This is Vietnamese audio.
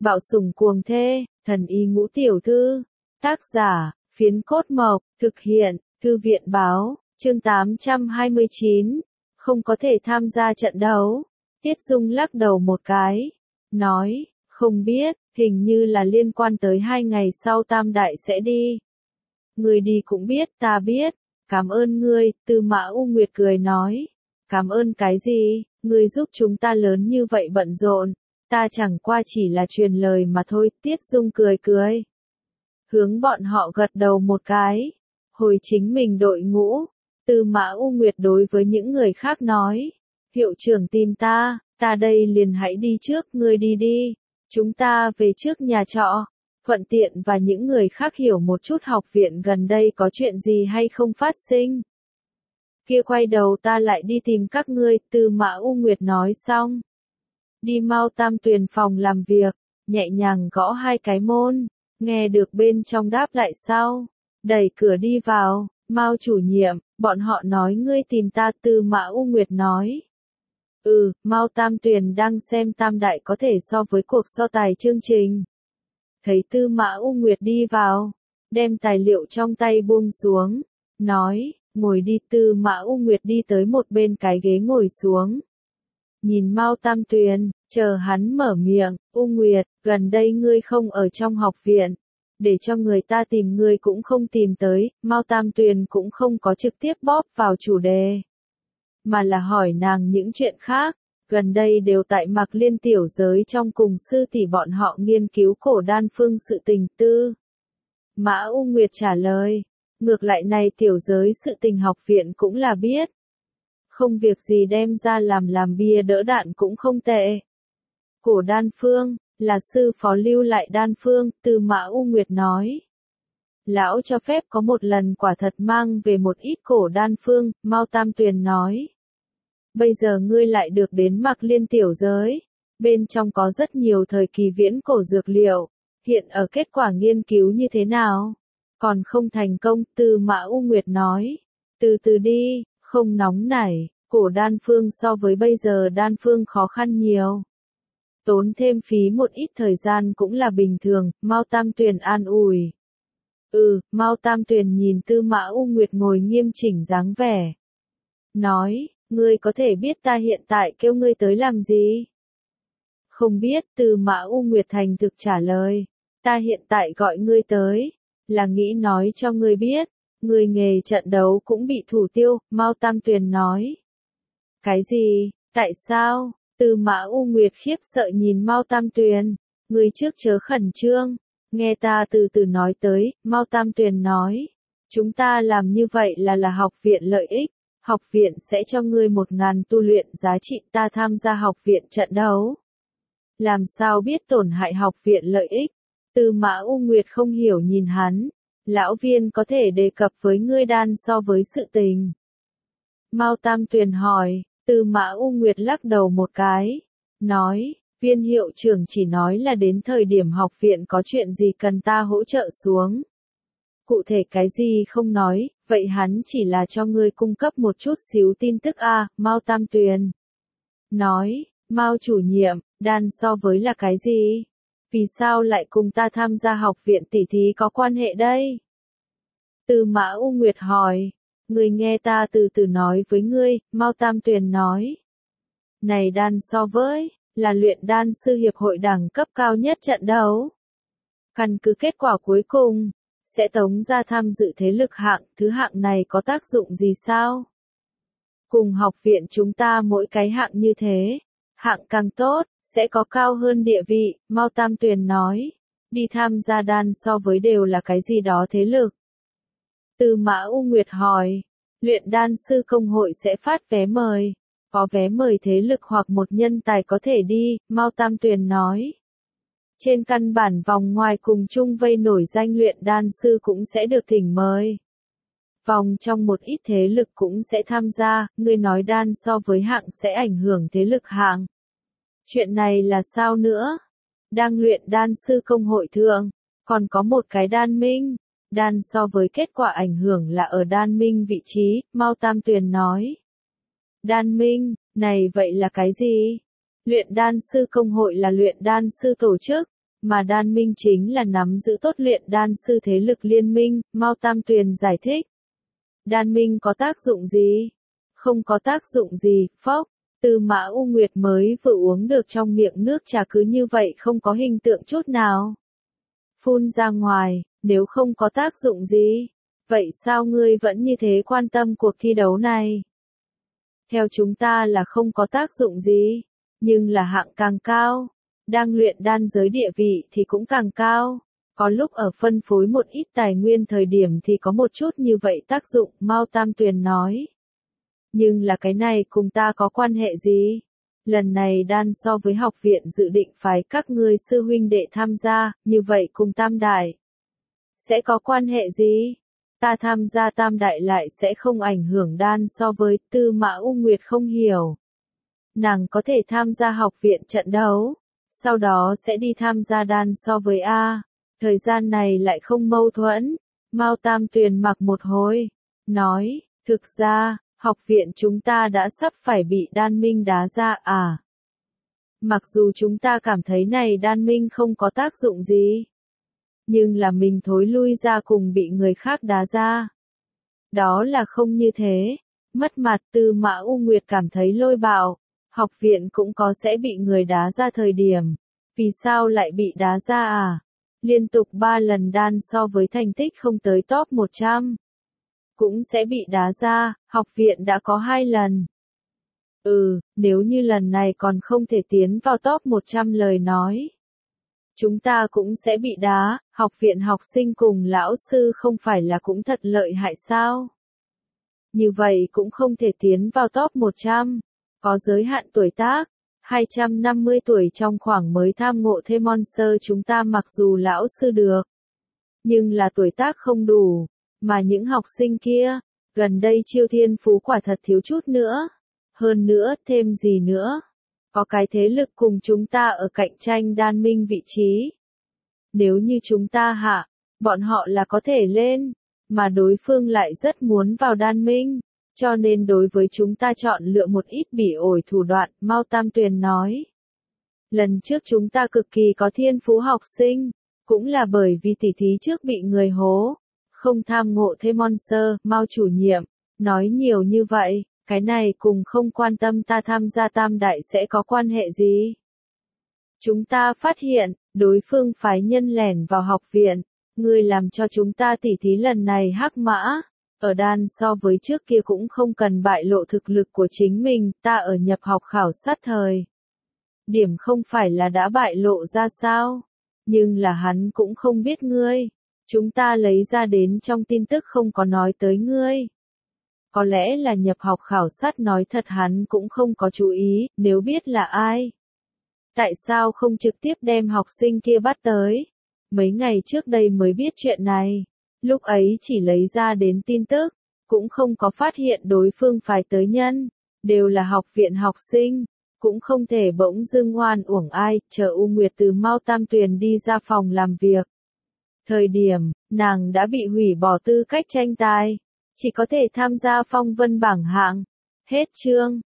Bạo sủng cuồng thê, thần y ngũ tiểu thư. Tác giả, Phiến Cốt Mộc, thực hiện, Thư viện báo, chương 829. Không có thể tham gia trận đấu. Tiết Dung lắc đầu một cái, nói, không biết, hình như là liên quan tới 2 ngày sau Tam Đại sẽ đi. Người đi cũng biết, ta biết, cảm ơn ngươi, Tư Mã U Nguyệt cười nói. Cảm ơn cái gì, ngươi giúp chúng ta lớn như vậy bận rộn, ta chẳng qua chỉ là truyền lời mà thôi, Tiết Dung cười cười. Hướng bọn họ gật đầu một cái, hồi chính mình đội ngũ, Tư Mã U Nguyệt đối với những người khác nói, hiệu trưởng tìm ta đây liền hãy đi trước, ngươi đi đi, chúng ta về trước nhà trọ, thuận tiện và những người khác hiểu một chút học viện gần đây có chuyện gì hay không phát sinh. Kia quay đầu ta lại đi tìm các ngươi, Tư Mã U Nguyệt nói xong. Đi mau Tam Tuyền phòng làm việc, nhẹ nhàng gõ 2 cái môn, nghe được bên trong đáp lại sau, đẩy cửa đi vào, Mao chủ nhiệm, bọn họ nói ngươi tìm ta, Tư Mã U Nguyệt nói. Mao Tam Tuyền đang xem Tam Đại có thể so với cuộc so tài chương trình. Thấy Tư Mã U Nguyệt đi vào, đem tài liệu trong tay buông xuống, nói, ngồi đi. Tư Mã U Nguyệt đi tới một bên cái ghế ngồi xuống. Nhìn Mao Tam Tuyền, chờ hắn mở miệng, U Nguyệt, gần đây ngươi không ở trong học viện, để cho người ta tìm ngươi cũng không tìm tới, Mao Tam Tuyền cũng không có trực tiếp bóp vào chủ đề, mà là hỏi nàng những chuyện khác, gần đây đều tại Mạc Liên tiểu giới trong cùng sư tỷ bọn họ nghiên cứu cổ đan phương sự tình. Tư Mã U Nguyệt trả lời, ngược lại này tiểu giới sự tình học viện cũng là biết. Không việc gì đem ra làm bia đỡ đạn cũng không tệ. Cổ đan phương, là sư phó lưu lại đan phương, Tư Mã U Nguyệt nói. Lão cho phép có một lần quả thật mang về một ít cổ đan phương, Mao Tam Tuyền nói. Bây giờ ngươi lại được đến Mạc Liên tiểu giới, bên trong có rất nhiều thời kỳ viễn cổ dược liệu, hiện ở kết quả nghiên cứu như thế nào? Còn không thành công, Tư Mã U Nguyệt nói. Từ từ đi, không nóng nảy, cổ đan phương so với bây giờ đan phương khó khăn nhiều. Tốn thêm phí một ít thời gian cũng là bình thường, Mao Tam Tuyền an ủi. Mao Tam Tuyền nhìn Tư Mã U Nguyệt ngồi nghiêm chỉnh dáng vẻ. Nói, ngươi có thể biết ta hiện tại kêu ngươi tới làm gì? Không biết, Tư Mã U Nguyệt thành thực trả lời. Ta hiện tại gọi ngươi tới, là nghĩ nói cho ngươi biết, ngươi nghề trận đấu cũng bị thủ tiêu, Mao Tam Tuyền nói. Cái gì, tại sao? Tư Mã U Nguyệt khiếp sợ nhìn Mao Tam Tuyền, ngươi trước chớ khẩn trương, nghe ta từ từ nói tới, Mao Tam Tuyền nói. Chúng ta làm như vậy là học viện lợi ích, học viện sẽ cho ngươi 1000 tu luyện giá trị, ta tham gia học viện trận đấu. Làm sao biết tổn hại học viện lợi ích? Tư Mã U Nguyệt không hiểu nhìn hắn, lão viên có thể đề cập với ngươi đan so với sự tình. Mao Tam Tuyền hỏi, Tư Mã U Nguyệt lắc đầu một cái, nói, viên hiệu trưởng chỉ nói là đến thời điểm học viện có chuyện gì cần ta hỗ trợ xuống. Cụ thể cái gì không nói, vậy hắn chỉ là cho ngươi cung cấp một chút xíu tin tức Mao Tam Tuyền nói, Mao chủ nhiệm, đan so với là cái gì? Vì sao lại cùng ta tham gia học viện tỷ thí có quan hệ đây? Tư Mã U Nguyệt hỏi, ngươi nghe ta từ từ nói với ngươi, Mao Tam Tuyền nói. Này đan so với, là luyện đan sư hiệp hội đẳng cấp cao nhất trận đấu. Căn cứ kết quả cuối cùng, sẽ tống ra tham dự thế lực hạng, thứ hạng này có tác dụng gì sao? Cùng học viện chúng ta mỗi cái hạng như thế, hạng càng tốt, sẽ có cao hơn địa vị, Mao Tam Tuyền nói. Đi tham gia đan so với đều là cái gì đó thế lực? Tư Mã U Nguyệt hỏi, luyện đan sư công hội sẽ phát vé mời, có vé mời thế lực hoặc một nhân tài có thể đi, Mao Tam Tuyền nói. Trên căn bản vòng ngoài cùng chung vây nổi danh luyện đan sư cũng sẽ được thỉnh mời. Vòng trong một ít thế lực cũng sẽ tham gia, ngươi nói đan so với hạng sẽ ảnh hưởng thế lực hạng. Chuyện này là sao nữa? Đang luyện đan sư công hội thượng, còn có một cái đan minh. Đan so với kết quả ảnh hưởng là ở đan minh vị trí, Mao Tam Tuyền nói. Đan minh, này vậy là cái gì? Luyện đan sư công hội là luyện đan sư tổ chức, Mà đan minh chính là nắm giữ tốt luyện đan sư thế lực liên minh, Mao Tam Tuyền giải thích. Đan minh có tác dụng gì? Không có tác dụng gì, phốc. Tư Mã U Nguyệt mới vừa uống được trong miệng nước trà cứ như vậy không có hình tượng chút nào. Phun ra ngoài, nếu không có tác dụng gì, vậy sao ngươi vẫn như thế quan tâm cuộc thi đấu này? Theo chúng ta là không có tác dụng gì, nhưng là hạng càng cao, đang luyện đan giới địa vị thì cũng càng cao. Có lúc ở phân phối một ít tài nguyên thời điểm thì có một chút như vậy tác dụng, Mao Tam Tuyền nói. Nhưng là cái này cùng ta có quan hệ gì? Lần này đan so với học viện dự định phái các ngươi sư huynh đệ tham gia, như vậy cùng Tam Đại. Sẽ có quan hệ gì? Ta tham gia Tam Đại lại sẽ không ảnh hưởng đan so với Tư Mã U Nguyệt không hiểu. Nàng có thể tham gia học viện trận đấu, sau đó sẽ đi tham gia đan so với A. Thời gian này lại không mâu thuẫn. Mao Tam Tuyền mặc một hồi, nói, thực ra, học viện chúng ta đã sắp phải bị đan minh đá ra à. Mặc dù chúng ta cảm thấy này đan minh không có tác dụng gì, nhưng là mình thối lui ra cùng bị người khác đá ra. Đó là không như thế. Mất mặt. Tư Mã U Nguyệt cảm thấy lôi bạo. Học viện cũng có sẽ bị người đá ra thời điểm. Vì sao lại bị đá ra à? Liên tục 3 lần đan so với thành tích không tới top 100. Cũng sẽ bị đá ra, học viện đã có 2 lần. Nếu như lần này còn không thể tiến vào top 100 lời nói. Chúng ta cũng sẽ bị đá, học viện học sinh cùng lão sư không phải là cũng thật lợi hại sao? Như vậy cũng không thể tiến vào top 100. Có giới hạn tuổi tác. 250 tuổi trong khoảng mới tham ngộ thêm Monster chúng ta mặc dù lão sư được. Nhưng là tuổi tác không đủ. Mà những học sinh kia, gần đây chiêu thiên phú quả thật thiếu chút nữa. Hơn nữa, thêm gì nữa? Có cái thế lực cùng chúng ta ở cạnh tranh đan minh vị trí. Nếu như chúng ta hạ, bọn họ là có thể lên, mà đối phương lại rất muốn vào đan minh. Cho nên đối với chúng ta chọn lựa một ít bỉ ổi thủ đoạn, Mao Tam Tuyền nói. Lần trước chúng ta cực kỳ có thiên phú học sinh, cũng là bởi vì tỉ thí trước bị người hố. Không tham ngộ thêm Monster, Mao chủ nhiệm, nói nhiều như vậy, cái này cùng không quan tâm ta tham gia Tam Đại sẽ có quan hệ gì. Chúng ta phát hiện, đối phương phái nhân lẻn vào học viện, người làm cho chúng ta tỉ thí lần này hắc mã. Ở đan so với trước kia cũng không cần bại lộ thực lực của chính mình, ta ở nhập học khảo sát thời. Điểm không phải là đã bại lộ ra sao, nhưng là hắn cũng không biết ngươi. Chúng ta lấy ra đến trong tin tức không có nói tới ngươi. Có lẽ là nhập học khảo sát nói thật hắn cũng không có chú ý, nếu biết là ai. Tại sao không trực tiếp đem học sinh kia bắt tới? Mấy ngày trước đây mới biết chuyện này. Lúc ấy chỉ lấy ra đến tin tức, cũng không có phát hiện đối phương phái tới nhân, đều là học viện học sinh, cũng không thể bỗng dưng oan uổng ai, chờ U Nguyệt từ Mao Tam Tuyền đi ra phòng làm việc. Thời điểm, nàng đã bị hủy bỏ tư cách tranh tài, chỉ có thể tham gia phong vân bảng hạng. Hết chương.